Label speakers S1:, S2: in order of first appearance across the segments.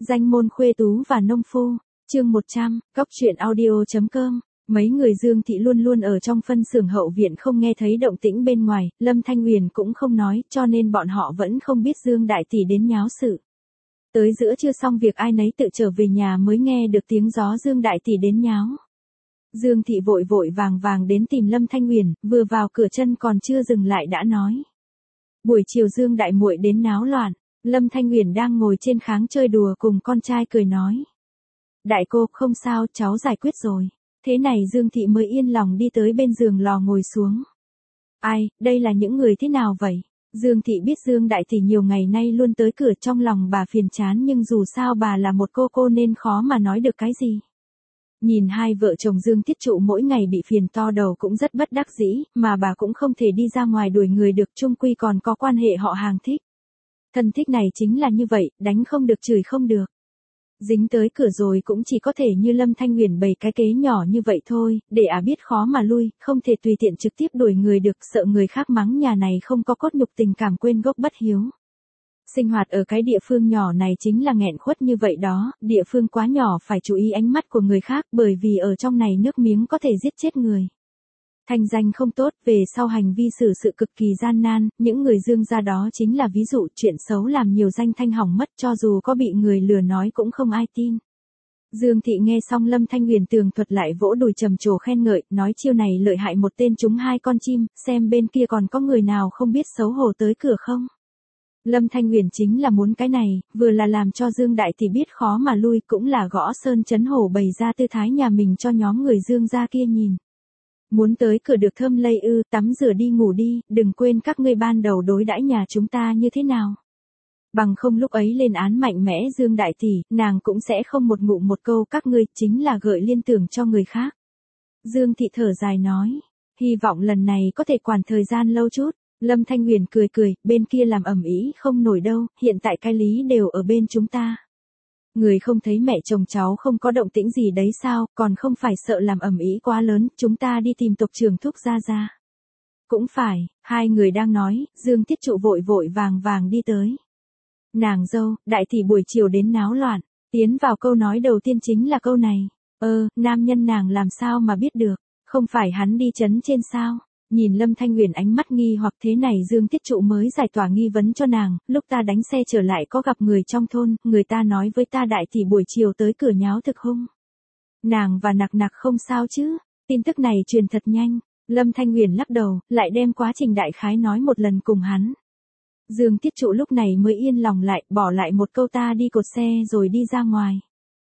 S1: Danh môn khuê tú và nông phu, chương 100, Cóc truyện audio.com. Mấy người Dương Thị luôn luôn ở trong phân xưởng hậu viện không nghe thấy động tĩnh bên ngoài, Lâm Thanh Huyền cũng không nói, cho nên bọn họ vẫn không biết Dương Đại Tỷ đến nháo sự. Tới giữa trưa xong việc ai nấy tự trở về nhà mới nghe được tiếng gió Dương Đại Tỷ đến nháo. Dương Thị vội vội vàng vàng đến tìm Lâm Thanh Huyền, vừa vào cửa chân còn chưa dừng lại đã nói. Buổi chiều Dương Đại muội đến náo loạn. Lâm Thanh Huyền đang ngồi trên kháng chơi đùa cùng con trai cười nói. Đại cô, không sao, cháu giải quyết rồi. Thế này Dương Thị mới yên lòng đi tới bên giường lò ngồi xuống. Ai, đây là những người thế nào vậy? Dương Thị biết Dương Đại Tỷ nhiều ngày nay luôn tới cửa, trong lòng bà phiền chán nhưng dù sao bà là một cô nên khó mà nói được cái gì. Nhìn hai vợ chồng Dương Tiết Trụ mỗi ngày bị phiền to đầu cũng rất bất đắc dĩ, mà bà cũng không thể đi ra ngoài đuổi người được, chung quy còn có quan hệ họ hàng thích. Thân thích này chính là như vậy, đánh không được chửi không được. Dính tới cửa rồi cũng chỉ có thể như Lâm Thanh Huyền bày cái kế nhỏ như vậy thôi, để biết khó mà lui, không thể tùy tiện trực tiếp đuổi người được, sợ người khác mắng nhà này không có cốt nhục tình cảm quên gốc bất hiếu. Sinh hoạt ở cái địa phương nhỏ này chính là nghẹn khuất như vậy đó, địa phương quá nhỏ phải chú ý ánh mắt của người khác, bởi vì ở trong này nước miếng có thể giết chết người. Thanh danh không tốt, về sau hành vi xử sự cực kỳ gian nan, những người Dương gia đó chính là ví dụ, chuyện xấu làm nhiều danh thanh hỏng mất, cho dù có bị người lừa nói cũng không ai tin. Dương Thị nghe xong Lâm Thanh Huyền tường thuật lại vỗ đùi trầm trồ khen ngợi, nói chiêu này lợi hại, một tên trúng hai con chim, xem bên kia còn có người nào không biết xấu hổ tới cửa không. Lâm Thanh Huyền chính là muốn cái này, vừa là làm cho Dương Đại Tỷ biết khó mà lui, cũng là gõ sơn chấn hổ bày ra tư thái nhà mình cho nhóm người Dương gia kia nhìn. Muốn tới cửa được thơm lây ư, tắm rửa đi ngủ đi, đừng quên các ngươi ban đầu đối đãi nhà chúng ta như thế nào. Bằng không lúc ấy lên án mạnh mẽ Dương Đại Tỷ, nàng cũng sẽ không một ngụm một câu các ngươi, chính là gợi liên tưởng cho người khác. Dương Thị thở dài nói, hy vọng lần này có thể quản thời gian lâu chút. Lâm Thanh Huyền cười cười, bên kia làm ầm ĩ không nổi đâu, hiện tại cái lý đều ở bên chúng ta. Người không thấy mẹ chồng cháu không có động tĩnh gì đấy sao, còn không phải sợ làm ầm ĩ quá lớn, chúng ta đi tìm tộc trưởng thúc gia ra. Cũng phải, hai người đang nói, Dương Tiết Trụ vội vội vàng vàng đi tới. Nàng dâu, Đại Tỷ buổi chiều đến náo loạn, tiến vào câu nói đầu tiên chính là câu này. Nam nhân nàng làm sao mà biết được, không phải hắn đi trấn trên sao? Nhìn Lâm Thanh Huyền ánh mắt nghi hoặc thế này Dương Tiết Trụ mới giải tỏa nghi vấn cho nàng, lúc ta đánh xe trở lại có gặp người trong thôn, người ta nói với ta Đại Tỷ buổi chiều tới cửa nháo thực hung. Nàng và Nặc Nặc không sao chứ, tin tức này truyền thật nhanh, Lâm Thanh Huyền lắc đầu, lại đem quá trình đại khái nói một lần cùng hắn. Dương Tiết Trụ lúc này mới yên lòng lại, bỏ lại một câu ta đi cột xe rồi đi ra ngoài.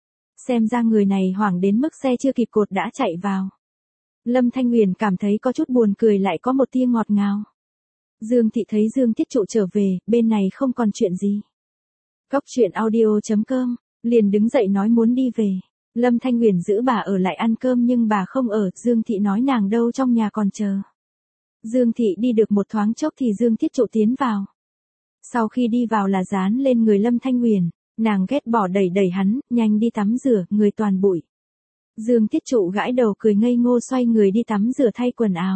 S1: Xem ra người này hoảng đến mức xe chưa kịp cột đã chạy vào. Lâm Thanh Huyền cảm thấy có chút buồn cười lại có một tia ngọt ngào. Dương Thị thấy Dương Tiết Trụ trở về, bên này không còn chuyện gì. Cóc truyện audio.com, liền đứng dậy nói muốn đi về. Lâm Thanh Huyền giữ bà ở lại ăn cơm nhưng bà không ở, Dương Thị nói nàng đâu trong nhà còn chờ. Dương Thị đi được một thoáng chốc thì Dương Tiết Trụ tiến vào. Sau khi đi vào là dán lên người Lâm Thanh Huyền, nàng ghét bỏ đẩy đẩy hắn, nhanh đi tắm rửa, người toàn bụi. Dương Tiết Trụ gãi đầu cười ngây ngô xoay người đi tắm rửa thay quần áo.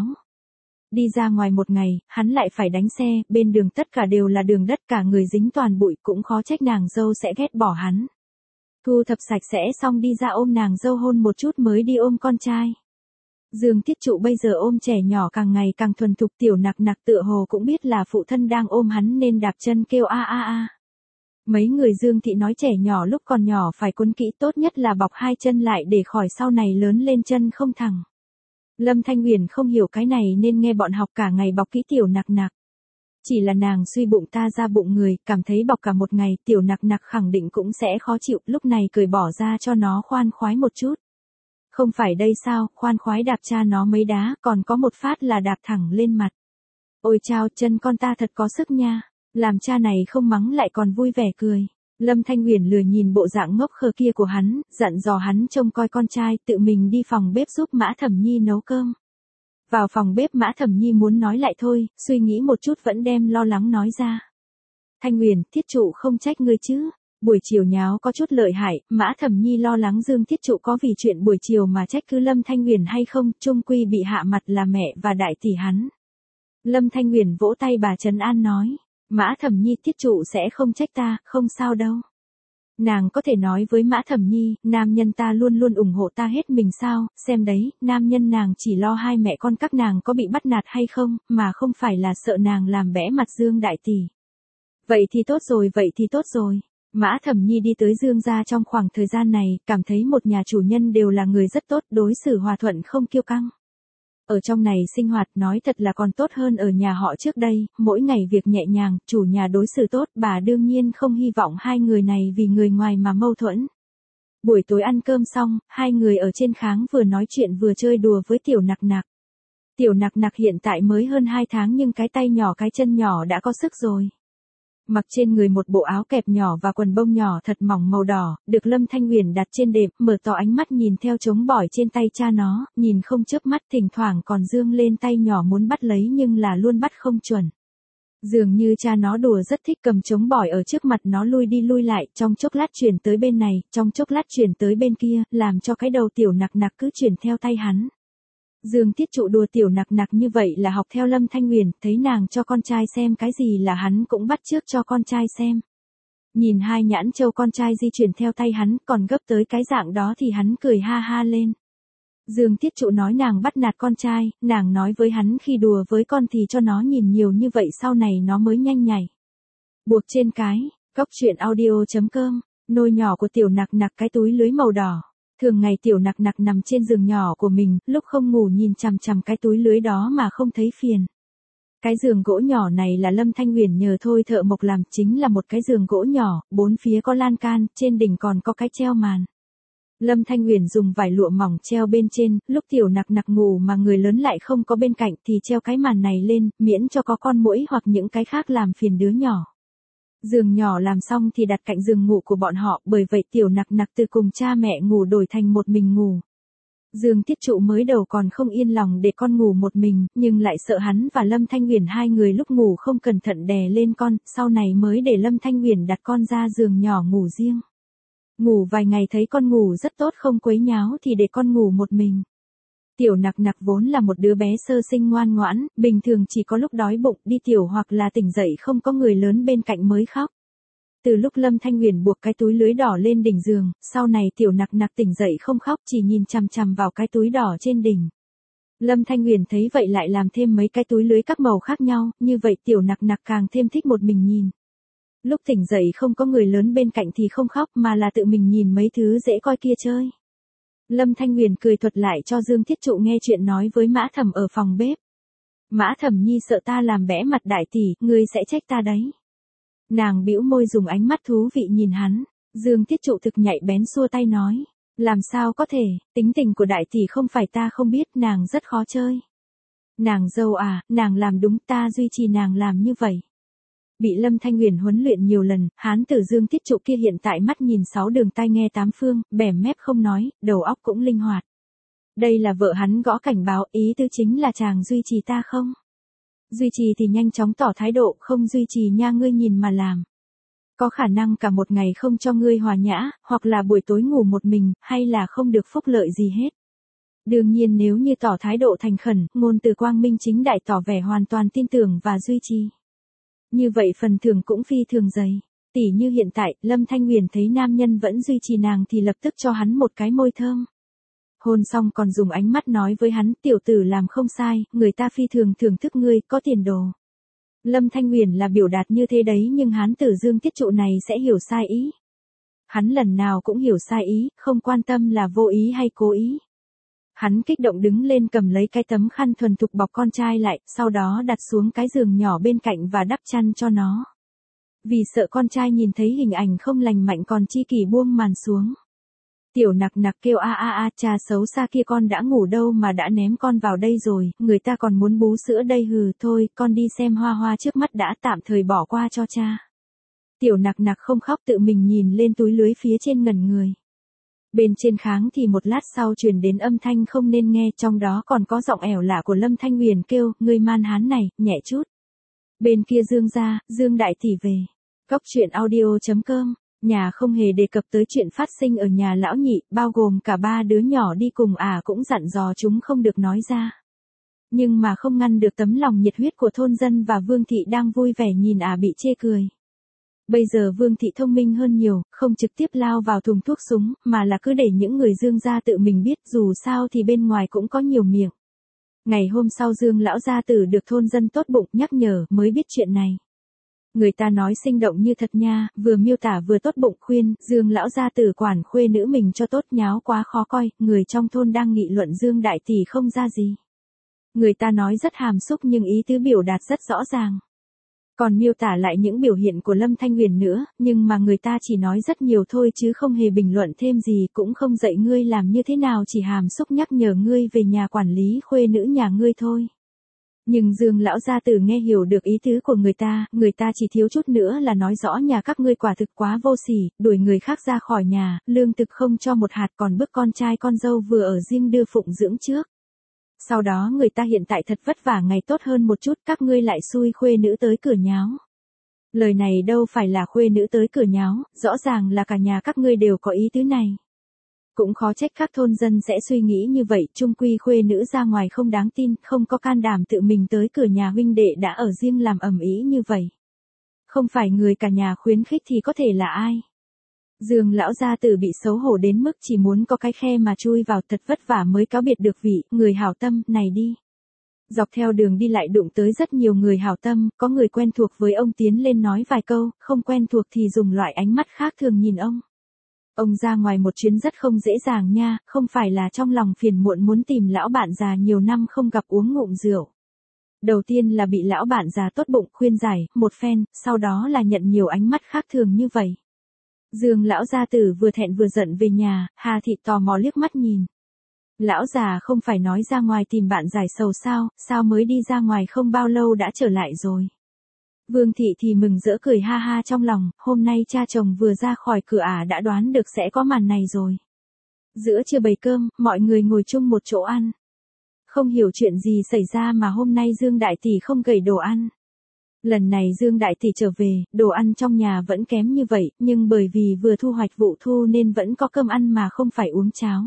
S1: Đi ra ngoài một ngày, hắn lại phải đánh xe, bên đường tất cả đều là đường đất, cả người dính toàn bụi, cũng khó trách nàng dâu sẽ ghét bỏ hắn. Thu thập sạch sẽ xong đi ra ôm nàng dâu hôn một chút mới đi ôm con trai. Dương Tiết Trụ bây giờ ôm trẻ nhỏ càng ngày càng thuần thục, tiểu Nặc Nặc tựa hồ cũng biết là phụ thân đang ôm hắn nên đạp chân kêu a a a. Mấy người Dương Thị nói trẻ nhỏ lúc còn nhỏ phải quấn kỹ, tốt nhất là bọc hai chân lại để khỏi sau này lớn lên chân không thẳng. Lâm Thanh Huyền không hiểu cái này nên nghe bọn học cả ngày bọc kỹ tiểu Nặc Nặc. Chỉ là nàng suy bụng ta ra bụng người, cảm thấy bọc cả một ngày tiểu Nặc Nặc khẳng định cũng sẽ khó chịu, lúc này cười bỏ ra cho nó khoan khoái một chút. Không phải đây sao, khoan khoái đạp cha nó mấy đá, còn có một phát là đạp thẳng lên mặt. Ôi chao, chân con ta thật có sức nha. Làm cha này không mắng lại còn vui vẻ cười. Lâm Thanh Huyền lười nhìn bộ dạng ngốc khờ kia của hắn, dặn dò hắn trông coi con trai, tự mình đi phòng bếp giúp Mã Thẩm Nhi nấu cơm. Vào phòng bếp Mã Thẩm Nhi muốn nói lại thôi, suy nghĩ một chút vẫn đem lo lắng nói ra. Thanh Huyền, Tiết Trụ không trách ngươi chứ. Buổi chiều nháo có chút lợi hại, Mã Thẩm Nhi lo lắng Dương Tiết Trụ có vì chuyện buổi chiều mà trách cứ Lâm Thanh Huyền hay không, chung quy bị hạ mặt là mẹ và Đại Tỷ hắn. Lâm Thanh Huyền vỗ tay bà trấn an nói. Mã Thẩm Nhi, Tiết Trụ sẽ không trách ta, không sao đâu. Nàng có thể nói với Mã Thẩm Nhi, nam nhân ta luôn luôn ủng hộ ta hết mình sao, xem đấy, nam nhân nàng chỉ lo hai mẹ con các nàng có bị bắt nạt hay không, mà không phải là sợ nàng làm bẽ mặt Dương đại tỷ. Vậy thì tốt rồi, vậy thì tốt rồi. Mã Thẩm Nhi đi tới Dương gia trong khoảng thời gian này, cảm thấy một nhà chủ nhân đều là người rất tốt, đối xử hòa thuận không kiêu căng. Ở trong này sinh hoạt nói thật là còn tốt hơn ở nhà họ trước đây, mỗi ngày việc nhẹ nhàng, chủ nhà đối xử tốt, bà đương nhiên không hy vọng hai người này vì người ngoài mà mâu thuẫn. Buổi tối ăn cơm xong, hai người ở trên kháng vừa nói chuyện vừa chơi đùa với Tiểu Nặc Nặc. Tiểu Nặc Nặc hiện tại mới hơn 2 tháng nhưng cái tay nhỏ cái chân nhỏ đã có sức rồi. Mặc trên người một bộ áo kẹp nhỏ và quần bông nhỏ thật mỏng màu đỏ, được Lâm Thanh Huyền đặt trên đệm, mở to ánh mắt nhìn theo trống bỏi trên tay cha nó, nhìn không chớp mắt, thỉnh thoảng còn dương lên tay nhỏ muốn bắt lấy nhưng là luôn bắt không chuẩn. Dường như cha nó đùa rất thích cầm trống bỏi ở trước mặt nó lui đi lui lại, trong chốc lát chuyển tới bên này, trong chốc lát chuyển tới bên kia, làm cho cái đầu Tiểu Nặc Nặc cứ chuyển theo tay hắn. Dương Tiết Trụ đùa Tiểu Nặc Nặc như vậy là học theo Lâm Thanh Huyền, thấy nàng cho con trai xem cái gì là hắn cũng bắt chước cho con trai xem. Nhìn hai nhãn châu con trai di chuyển theo tay hắn, còn gấp tới cái dạng đó thì hắn cười ha ha lên. Dương Tiết Trụ nói nàng bắt nạt con trai, nàng nói với hắn khi đùa với con thì cho nó nhìn nhiều như vậy sau này nó mới nhanh nhảy. Buộc trên cái, Cóc Truyện Audio.com, nôi nhỏ của Tiểu Nặc Nặc cái túi lưới màu đỏ. Thường ngày Tiểu Nặc Nặc nằm trên giường nhỏ của mình, lúc không ngủ nhìn chằm chằm cái túi lưới đó mà không thấy phiền. Cái giường gỗ nhỏ này là Lâm Thanh Huyền nhờ thôi thợ mộc làm, chính là một cái giường gỗ nhỏ, bốn phía có lan can, trên đỉnh còn có cái treo màn. Lâm Thanh Huyền dùng vải lụa mỏng treo bên trên, lúc Tiểu Nặc Nặc ngủ mà người lớn lại không có bên cạnh thì treo cái màn này lên, miễn cho có con muỗi hoặc những cái khác làm phiền đứa nhỏ. Giường nhỏ làm xong thì đặt cạnh giường ngủ của bọn họ, bởi vậy Tiểu Nặc Nặc từ cùng cha mẹ ngủ đổi thành một mình ngủ. Dương Tiết Trụ mới đầu còn không yên lòng để con ngủ một mình, nhưng lại sợ hắn và Lâm Thanh Huyền hai người lúc ngủ không cẩn thận đè lên con, sau này mới để Lâm Thanh Huyền đặt con ra giường nhỏ ngủ riêng. Ngủ vài ngày thấy con ngủ rất tốt không quấy nháo thì để con ngủ một mình. Tiểu Nặc Nặc vốn là một đứa bé sơ sinh ngoan ngoãn, bình thường chỉ có lúc đói bụng đi tiểu hoặc là tỉnh dậy không có người lớn bên cạnh mới khóc. Từ lúc Lâm Thanh Huyền buộc cái túi lưới đỏ lên đỉnh giường, sau này Tiểu Nặc Nặc tỉnh dậy không khóc chỉ nhìn chằm chằm vào cái túi đỏ trên đỉnh. Lâm Thanh Huyền thấy vậy lại làm thêm mấy cái túi lưới các màu khác nhau, như vậy Tiểu Nặc Nặc càng thêm thích một mình nhìn. Lúc tỉnh dậy không có người lớn bên cạnh thì không khóc mà là tự mình nhìn mấy thứ dễ coi kia chơi. Lâm Thanh Huyền cười thuật lại cho Dương Thiết Trụ nghe chuyện nói với Mã Thẩm ở phòng bếp. Mã Thẩm Nhi sợ ta làm bẽ mặt đại tỷ, ngươi sẽ trách ta đấy. Nàng bĩu môi dùng ánh mắt thú vị nhìn hắn, Dương Thiết Trụ thực nhạy bén xua tay nói. Làm sao có thể, tính tình của đại tỷ không phải ta không biết, nàng rất khó chơi. Nàng dâu à, nàng làm đúng, ta duy trì nàng làm như vậy. Bị Lâm Thanh Huyền huấn luyện nhiều lần, hán tử Dương Tiết Trụ kia hiện tại mắt nhìn 6 đường tai nghe 8 phương, bẻm mép không nói, đầu óc cũng linh hoạt. Đây là vợ hắn gõ cảnh báo, ý tứ chính là chàng duy trì ta không? Duy trì thì nhanh chóng tỏ thái độ, không duy trì nha ngươi nhìn mà làm. Có khả năng cả một ngày không cho ngươi hòa nhã, hoặc là buổi tối ngủ một mình, hay là không được phúc lợi gì hết. Đương nhiên nếu như tỏ thái độ thành khẩn, ngôn từ quang minh chính đại tỏ vẻ hoàn toàn tin tưởng và duy trì. Như vậy phần thưởng cũng phi thường dày. Tỉ như hiện tại, Lâm Thanh Huyền thấy nam nhân vẫn duy trì nàng thì lập tức cho hắn một cái môi thơm. Hôn xong còn dùng ánh mắt nói với hắn, tiểu tử làm không sai, người ta phi thường thưởng thức ngươi, có tiền đồ. Lâm Thanh Huyền là biểu đạt như thế đấy nhưng hán tử Dương Tiết Trụ này sẽ hiểu sai ý. Hắn lần nào cũng hiểu sai ý, không quan tâm là vô ý hay cố ý. Hắn kích động đứng lên cầm lấy cái tấm khăn thuần thục bọc con trai lại, sau đó đặt xuống cái giường nhỏ bên cạnh và đắp chăn cho nó. Vì sợ con trai nhìn thấy hình ảnh không lành mạnh còn chi kỷ buông màn xuống. Tiểu Nặc Nặc kêu a a a, cha xấu xa kia con đã ngủ đâu mà đã ném con vào đây rồi, người ta còn muốn bú sữa đây hừ, thôi con đi xem hoa hoa trước mắt đã, tạm thời bỏ qua cho cha. Tiểu Nặc Nặc không khóc tự mình nhìn lên túi lưới phía trên ngẩn người. Bên trên kháng thì một lát sau truyền đến âm thanh không nên nghe, trong đó còn có giọng ẻo lạ của Lâm Thanh Huyền kêu, ngươi man hán này, nhẹ chút. Bên kia Dương gia, Dương đại tỷ về. Cóc Truyện Audio.com, nhà không hề đề cập tới chuyện phát sinh ở nhà lão nhị, bao gồm cả 3 đứa nhỏ đi cùng cũng dặn dò chúng không được nói ra. Nhưng mà không ngăn được tấm lòng nhiệt huyết của thôn dân và Vương thị đang vui vẻ nhìn bị chê cười. Bây giờ Vương thị thông minh hơn nhiều, không trực tiếp lao vào thùng thuốc súng, mà là cứ để những người Dương gia tự mình biết, dù sao thì bên ngoài cũng có nhiều miệng. Ngày hôm sau Dương lão gia tử được thôn dân tốt bụng nhắc nhở mới biết chuyện này. Người ta nói sinh động như thật nha, vừa miêu tả vừa tốt bụng khuyên, Dương lão gia tử quản khuê nữ mình cho tốt nháo quá khó coi, người trong thôn đang nghị luận Dương đại tỷ không ra gì. Người ta nói rất hàm xúc nhưng ý tứ biểu đạt rất rõ ràng. Còn miêu tả lại những biểu hiện của Lâm Thanh Huyền nữa, nhưng mà người ta chỉ nói rất nhiều thôi chứ không hề bình luận thêm gì, cũng không dạy ngươi làm như thế nào, chỉ hàm xúc nhắc nhở ngươi về nhà quản lý khuê nữ nhà ngươi thôi. Nhưng Dương lão gia tử nghe hiểu được ý tứ của người ta chỉ thiếu chút nữa là nói rõ nhà các ngươi quả thực quá vô sỉ, đuổi người khác ra khỏi nhà, lương thực không cho một hạt, còn bức con trai con dâu vừa ở riêng đưa phụng dưỡng trước. Sau đó người ta hiện tại thật vất vả ngày tốt hơn một chút, các ngươi lại xui khuê nữ tới cửa nháo. Lời này đâu phải là khuê nữ tới cửa nháo, rõ ràng là cả nhà các ngươi đều có ý tứ này. Cũng khó trách các thôn dân sẽ suy nghĩ như vậy, chung quy khuê nữ ra ngoài không đáng tin, không có can đảm tự mình tới cửa nhà huynh đệ đã ở riêng làm ầm ĩ như vậy. Không phải người cả nhà khuyến khích thì có thể là ai? Dương lão gia tử bị xấu hổ đến mức chỉ muốn có cái khe mà chui vào, thật vất vả mới cáo biệt được vị người hảo tâm này đi. Dọc theo đường đi lại đụng tới rất nhiều người hảo tâm, có người quen thuộc với ông tiến lên nói vài câu, không quen thuộc thì dùng loại ánh mắt khác thường nhìn ông. Ông ra ngoài một chuyến rất không dễ dàng nha, không phải là trong lòng phiền muộn muốn tìm lão bạn già nhiều năm không gặp uống ngụm rượu. Đầu tiên là bị lão bạn già tốt bụng khuyên giải, một phen, sau đó là nhận nhiều ánh mắt khác thường như vậy. Dương lão gia tử vừa thẹn vừa giận về nhà, Hà Thị tò mò liếc mắt nhìn. Lão già không phải nói ra ngoài tìm bạn giải sầu sao mới đi ra ngoài không bao lâu đã trở lại rồi. Vương Thị thì mừng rỡ cười ha ha trong lòng, hôm nay cha chồng vừa ra khỏi cửa đã đoán được sẽ có màn này rồi. Giữa trưa bày cơm, mọi người ngồi chung một chỗ ăn. Không hiểu chuyện gì xảy ra mà hôm nay Dương đại tỷ không gầy đồ ăn. Lần này Dương đại tỷ trở về, đồ ăn trong nhà vẫn kém như vậy, nhưng bởi vì vừa thu hoạch vụ thu nên vẫn có cơm ăn mà không phải uống cháo.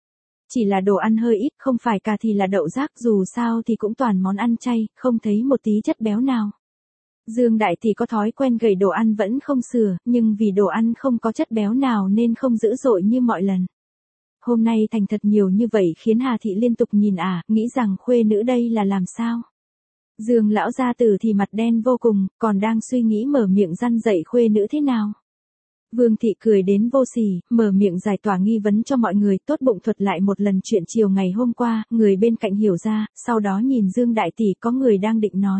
S1: Chỉ là đồ ăn hơi ít, không phải cà thì là đậu rác, dù sao thì cũng toàn món ăn chay, không thấy một tí chất béo nào. Dương đại tỷ có thói quen gầy đồ ăn vẫn không sửa, nhưng vì đồ ăn không có chất béo nào nên không dữ dội như mọi lần. Hôm nay thành thật nhiều như vậy khiến Hà Thị liên tục nhìn nghĩ rằng khuê nữ đây là làm sao. Dương lão gia tử thì mặt đen vô cùng, còn đang suy nghĩ mở miệng răn dạy khuê nữ thế nào. Vương Thị cười đến vô sỉ, mở miệng giải tỏa nghi vấn cho mọi người, tốt bụng thuật lại một lần chuyện chiều ngày hôm qua, người bên cạnh hiểu ra, sau đó nhìn Dương đại tỷ có người đang định nói.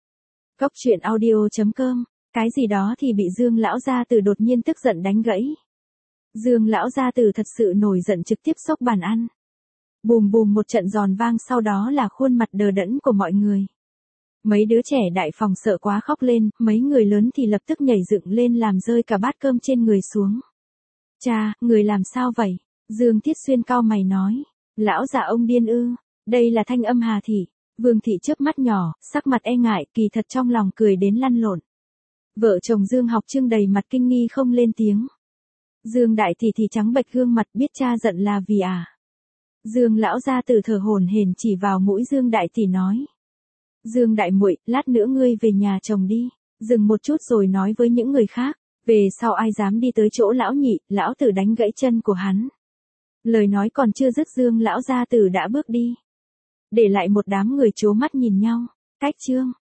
S1: Cóc truyện audio.com, cái gì đó thì bị Dương lão gia tử đột nhiên tức giận đánh gãy. Dương lão gia tử thật sự nổi giận trực tiếp xốc bàn ăn. Bùm bùm một trận giòn vang, sau đó là khuôn mặt đờ đẫn của mọi người. Mấy đứa trẻ đại phòng sợ quá khóc lên, mấy người lớn thì lập tức nhảy dựng lên làm rơi cả bát cơm trên người xuống. Cha, người làm sao vậy? Dương Thiết Xuyên cau mày nói. Lão già ông điên ư? Đây là thanh âm Hà Thị. Vương Thị chớp mắt nhỏ, sắc mặt e ngại, kỳ thật trong lòng cười đến lăn lộn. Vợ chồng Dương Học Trương đầy mặt kinh nghi không lên tiếng. Dương đại tỷ thì trắng bệch gương mặt, biết cha giận là vì Dương lão gia tử thở hổn hển chỉ vào mũi Dương đại tỷ nói. Dương đại muội, lát nữa ngươi về nhà chồng đi, dừng một chút rồi nói với những người khác, về sau ai dám đi tới chỗ lão nhị, lão tử đánh gãy chân của hắn. Lời nói còn chưa dứt Dương lão gia tử đã bước đi. Để lại một đám người trố mắt nhìn nhau. Cách chương